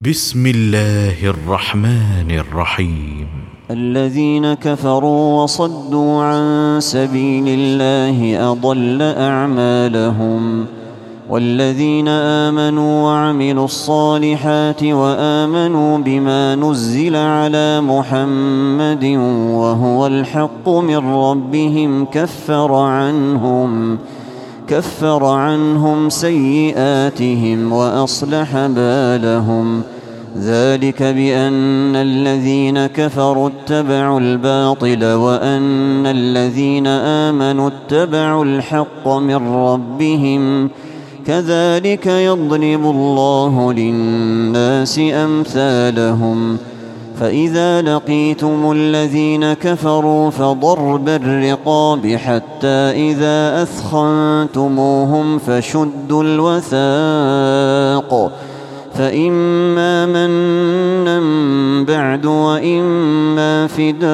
بسم الله الرحمن الرحيم. الذين كفروا وصدوا عن سبيل الله أضل أعمالهم والذين آمنوا وعملوا الصالحات وآمنوا بما نزل على محمد وهو الحق من ربهم كفر عنهم سيئاتهم وأصلح بالهم. ذلك بأن الذين كفروا اتبعوا الباطل وأن الذين آمنوا اتبعوا الحق من ربهم كذلك يضرب الله للناس أمثالهم. فإذا لقيتم الذين كفروا فضرب الرقاب حتى إذا أثخنتموهم فشدوا الوثاق فإما منا بعد وإما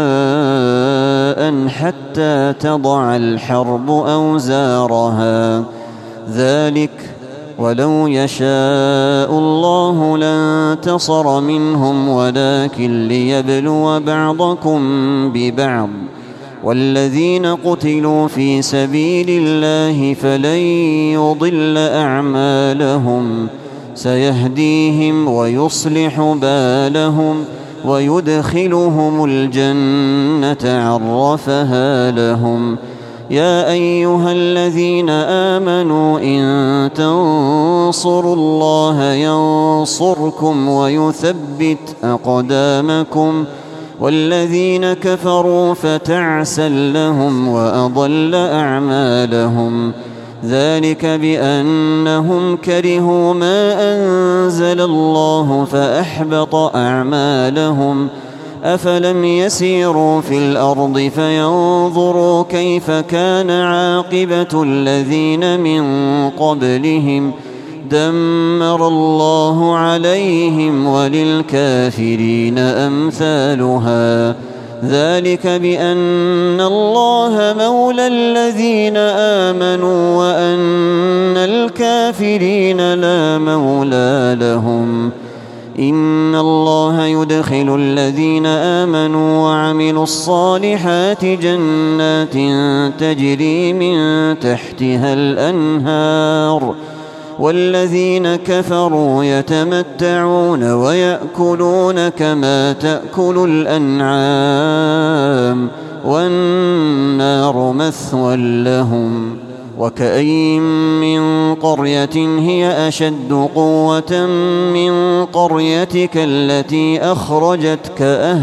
فداء حتى تضع الحرب أوزارها. ذلك ولو يشاء الله لانتصر منهم ولكن ليبلو بعضكم ببعض. والذين قتلوا في سبيل الله فلن يضل أعمالهم سيهديهم ويصلح بالهم ويدخلهم الجنة عرفها لهم. يا أيها الذين آمنوا إن تنصروا الله ينصركم ويثبت أقدامكم والذين كفروا فتعسا لهم وأضل أعمالهم. ذلك بأنهم كرهوا ما أنزل الله فأحبط أعمالهم. أفلم يسيروا في الأرض فينظروا كيف كان عاقبة الذين من قبلهم دمر الله عليهم وللكافرين أمثالها. ذلك بأن الله مولى الذين آمنوا وأن الكافرين لا مولى لهم. إن الله يدخل الذين آمنوا وعملوا الصالحات جنات تجري من تحتها الأنهار والذين كفروا يتمتعون ويأكلون كما تأكل الأنعام والنار مثوى لهم. وكأين من قرية هي أشد قوة من قريتك التي أخرجتك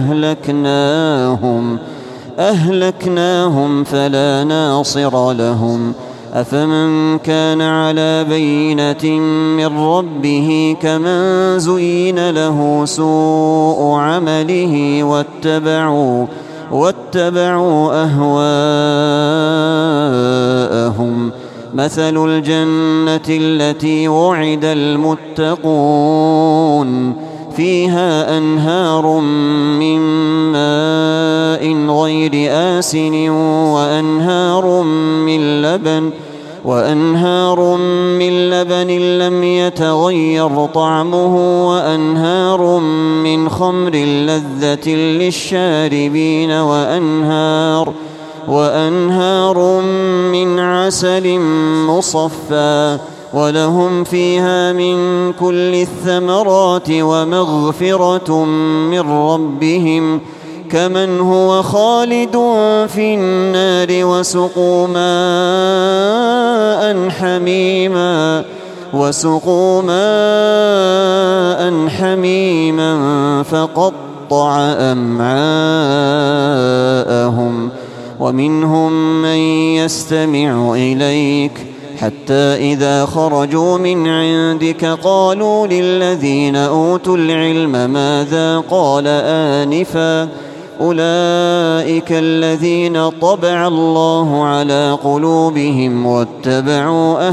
أهلكناهم فلا ناصر لهم. أفمن كان على بينة من ربه كمن زين له سوء عمله واتبعوا أهواءهم. مثل الجنة التي وعد المتقون فيها أنهار من ماء غير آسن وأنهار من لبن لم يتغير طعمه وأنهار من خمر لذة للشاربين وأنهار من عسل مصفى ولهم فيها من كل الثمرات ومغفرة من ربهم كمن هو خالد في النار وسقوا ماء حميما فقطع أمعاءهم. ومنهم من يستمع إليك حتى إذا خرجوا من عندك قالوا للذين أوتوا العلم ماذا قال آنفا أولئك الذين طبع الله على قلوبهم واتبعوا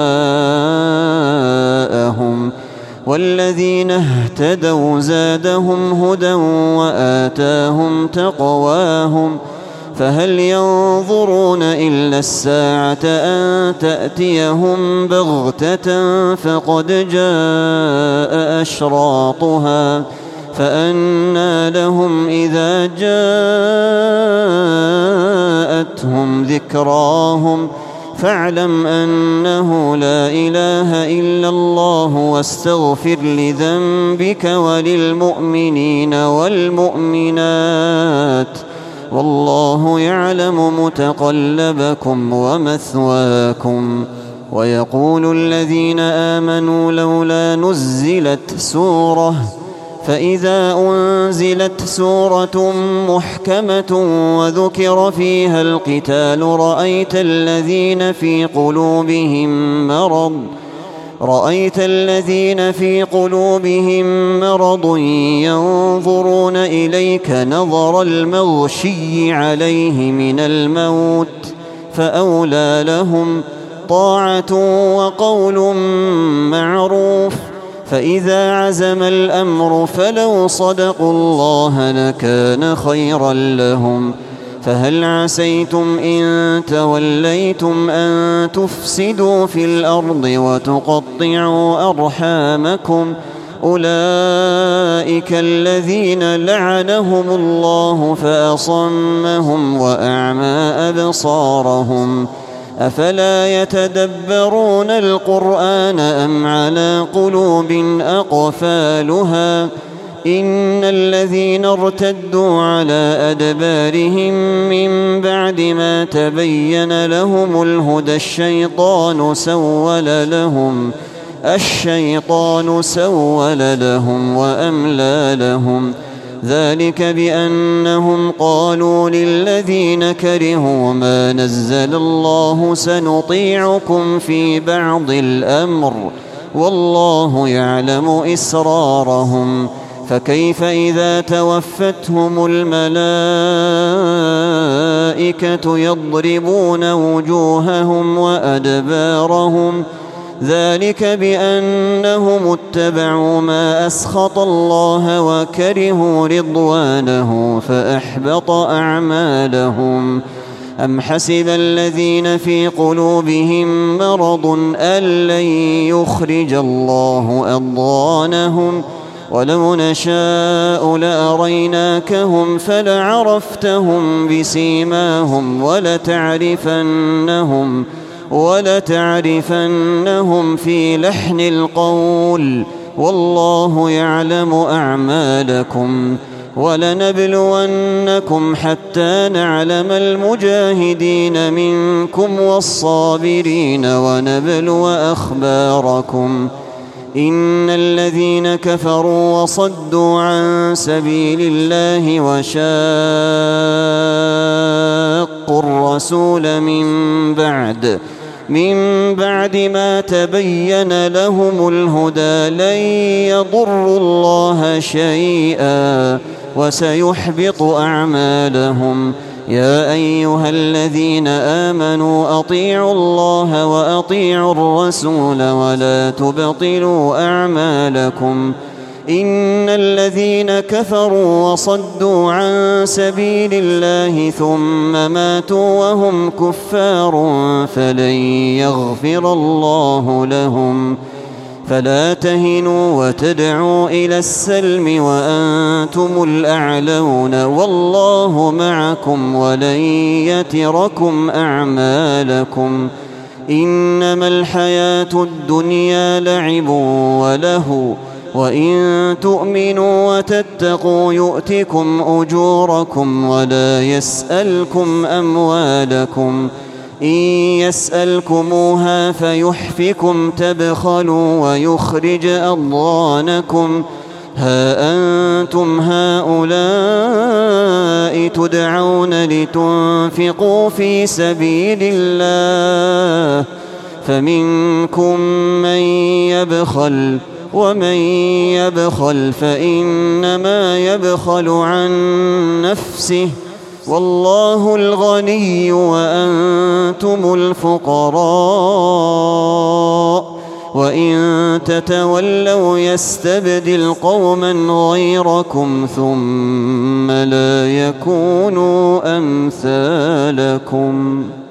أهواءهم. والذين اهتدوا زادهم هدى وآتاهم تقواهم فهل ينظرون إلا الساعة أن تأتيهم بغتة فقد جاء أشراطها فأنى لهم إذا جاءتهم ذكراهم فاعلم أنه لا إله إلا الله واستغفر لذنبك وللمؤمنين والمؤمنات والله يعلم متقلبكم ومثواكم. ويقول الذين آمنوا لولا نزلت سورة فإذا أنزلت سورة محكمة وذكر فيها القتال رأيت الذين في قلوبهم مرض ينظرون إليك نظر المغشي عليه من الموت فأولى لهم طاعة وقول معروف. فإذا عزم الأمر فلو صدقوا الله لكان خيرا لهم. فهل عسيتم إن توليتم أن تفسدوا في الأرض وتقطعوا أرحامكم أولئك الذين لعنهم الله فأصمهم وأعمى أبصارهم أفلا يتدبرون القرآن أم على قلوب أقفالها إن الذين ارتدوا على أدبارهم من بعد ما تبين لهم الهدى الشيطان سول لهم وأملى لهم ذلك بأنهم قالوا للذين كرهوا ما نزل الله سنطيعكم في بعض الأمر والله يعلم إسرارهم فكيف إذا توفتهم الملائكة يضربون وجوههم وأدبارهم ذلك بأنهم اتبعوا ما أسخط الله وكرهوا رضوانه فأحبط أعمالهم. أم حسب الذين في قلوبهم مرض أن لن يخرج الله أضغانهم ولو نشاء لأريناكهم فلعرفتهم بسيماهم ولتعرفنهم في لحن القول والله يعلم أعمالكم. ولنبلونكم حتى نعلم المجاهدين منكم والصابرين ونبلو أخباركم. إن الذين كفروا وصدوا عن سبيل الله وشاقوا الرسول من بعد ما تبين لهم الهدى لن يضروا الله شيئا وسيحبط أعمالهم. يا أيها الذين آمنوا أطيعوا الله وأطيعوا الرسول ولا تبطلوا أعمالكم. إن الذين كفروا وصدوا عن سبيل الله ثم ماتوا وهم كفار فلن يغفر الله لهم. فلا تهنوا وتدعوا إلى السلم وأنتم الأعلون والله معكم ولن يتركم أعمالكم. إنما الحياة الدنيا لعب وله وإن تؤمنوا وتتقوا يؤتكم أجوركم ولا يسألكم أموالكم. إن يسألكموها فيحفكم تبخلوا ويخرج أضغانكم. ها أنتم هؤلاء تدعون لتنفقوا في سبيل الله فمنكم من يبخل ومن يبخل فإنما يبخل عن نفسه والله الغني وأنتم الفقراء وإن تتولوا يستبدل قوما غيركم ثم لا يكونوا أمثالكم.